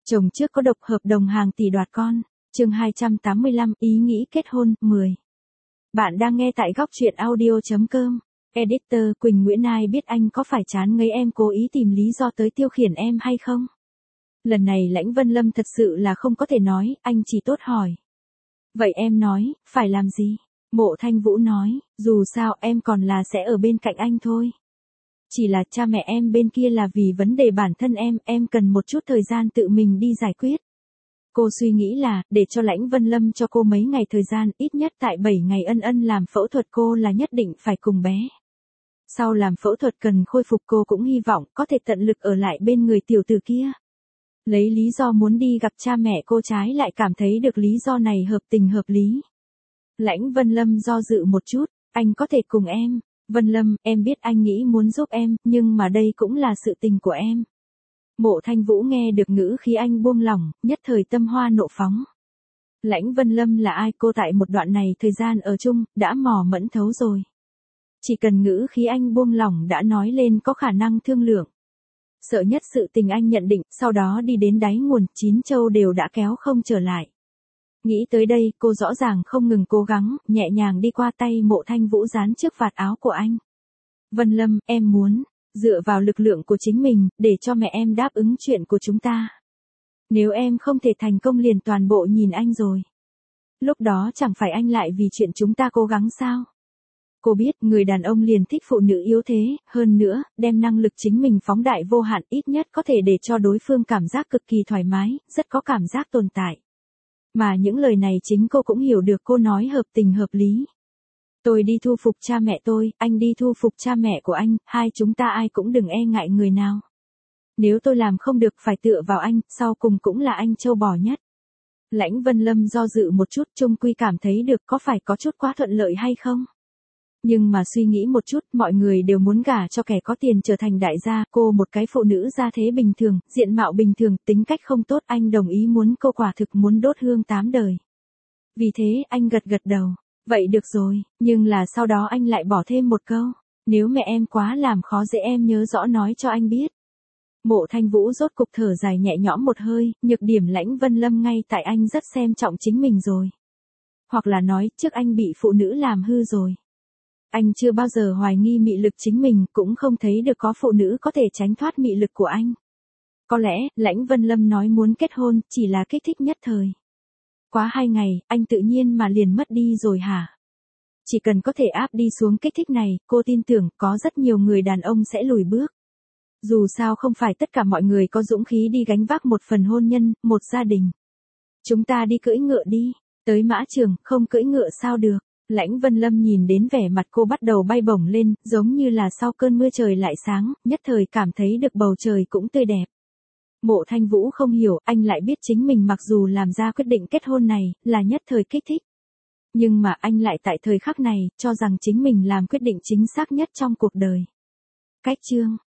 Chồng trước có độc hợp đồng hàng tỷ đoạt con. Chương 285, ý nghĩ kết hôn, 10. Bạn đang nghe tại góc truyện audio.com. Editor Quỳnh Nguyễn, ai biết anh có phải chán ngấy em cố ý tìm lý do tới tiêu khiển em hay không? Lần này Lãnh Vân Lâm thật sự là không có thể nói, anh chỉ tốt hỏi. Vậy em nói, phải làm gì? Mộ Thanh Vũ nói, dù sao em còn là sẽ ở bên cạnh anh thôi. Chỉ là cha mẹ em bên kia là vì vấn đề bản thân em cần một chút thời gian tự mình đi giải quyết. Cô suy nghĩ là, để cho Lãnh Vân Lâm cho cô mấy ngày thời gian, ít nhất tại 7 ngày ân làm phẫu thuật cô là nhất định phải cùng bé. Sau làm phẫu thuật cần khôi phục cô cũng hy vọng có thể tận lực ở lại bên người tiểu tử kia. Lấy lý do muốn đi gặp cha mẹ cô trái lại cảm thấy được lý do này hợp tình hợp lý. Lãnh Vân Lâm do dự một chút, anh có thể cùng em. Vân Lâm, em biết anh nghĩ muốn giúp em, nhưng mà đây cũng là sự tình của em. Mộ Thanh Vũ nghe được ngữ khí anh buông lỏng, nhất thời tâm hoa nộ phóng. Lãnh Vân Lâm là ai, cô tại một đoạn này thời gian ở chung, đã mò mẫn thấu rồi. Chỉ cần ngữ khí anh buông lỏng đã nói lên có khả năng thương lượng. Sợ nhất sự tình anh nhận định, sau đó đi đến đáy nguồn, 9 châu đều đã kéo không trở lại. Nghĩ tới đây, cô rõ ràng không ngừng cố gắng, nhẹ nhàng đi qua tay Mộ Thanh Vũ dán trước vạt áo của anh. Vân Lâm, em muốn dựa vào lực lượng của chính mình, để cho mẹ em đáp ứng chuyện của chúng ta. Nếu em không thể thành công liền toàn bộ nhìn anh rồi. Lúc đó chẳng phải anh lại vì chuyện chúng ta cố gắng sao? Cô biết, người đàn ông liền thích phụ nữ yếu thế, hơn nữa, đem năng lực chính mình phóng đại vô hạn ít nhất có thể để cho đối phương cảm giác cực kỳ thoải mái, rất có cảm giác tồn tại. Mà những lời này chính cô cũng hiểu được, cô nói hợp tình hợp lý. Tôi đi thu phục cha mẹ tôi, anh đi thu phục cha mẹ của anh, hai chúng ta ai cũng đừng e ngại người nào. Nếu tôi làm không được phải tựa vào anh, sau cùng cũng là anh trâu bò nhất. Lãnh Vân Lâm do dự một chút, chung quy cảm thấy được có phải có chút quá thuận lợi hay không? Nhưng mà suy nghĩ một chút, mọi người đều muốn gả cho kẻ có tiền trở thành đại gia, cô một cái phụ nữ gia thế bình thường, diện mạo bình thường, tính cách không tốt, anh đồng ý muốn cô quả thực muốn đốt hương 8 đời. Vì thế, anh gật gật đầu. Vậy được rồi, nhưng là sau đó anh lại bỏ thêm một câu. Nếu mẹ em quá làm khó dễ em nhớ rõ nói cho anh biết. Mộ Thanh Vũ rốt cục thở dài nhẹ nhõm một hơi, nhược điểm Lãnh Vân Lâm ngay tại anh rất xem trọng chính mình rồi. Hoặc là nói, trước anh bị phụ nữ làm hư rồi. Anh chưa bao giờ hoài nghi mị lực chính mình, cũng không thấy được có phụ nữ có thể tránh thoát mị lực của anh. Có lẽ, Lãnh Vân Lâm nói muốn kết hôn, chỉ là kích thích nhất thời. Quá 2 ngày, anh tự nhiên mà liền mất đi rồi hả? Chỉ cần có thể áp đi xuống kích thích này, cô tin tưởng có rất nhiều người đàn ông sẽ lùi bước. Dù sao không phải tất cả mọi người có dũng khí đi gánh vác một phần hôn nhân, một gia đình. Chúng ta đi cưỡi ngựa đi, tới mã trường, không cưỡi ngựa sao được. Lãnh Vân Lâm nhìn đến vẻ mặt cô bắt đầu bay bổng lên, giống như là sau cơn mưa trời lại sáng, nhất thời cảm thấy được bầu trời cũng tươi đẹp. Mộ Thanh Vũ không hiểu, anh lại biết chính mình mặc dù làm ra quyết định kết hôn này, là nhất thời kích thích. Nhưng mà anh lại tại thời khắc này, cho rằng chính mình làm quyết định chính xác nhất trong cuộc đời. Cách chương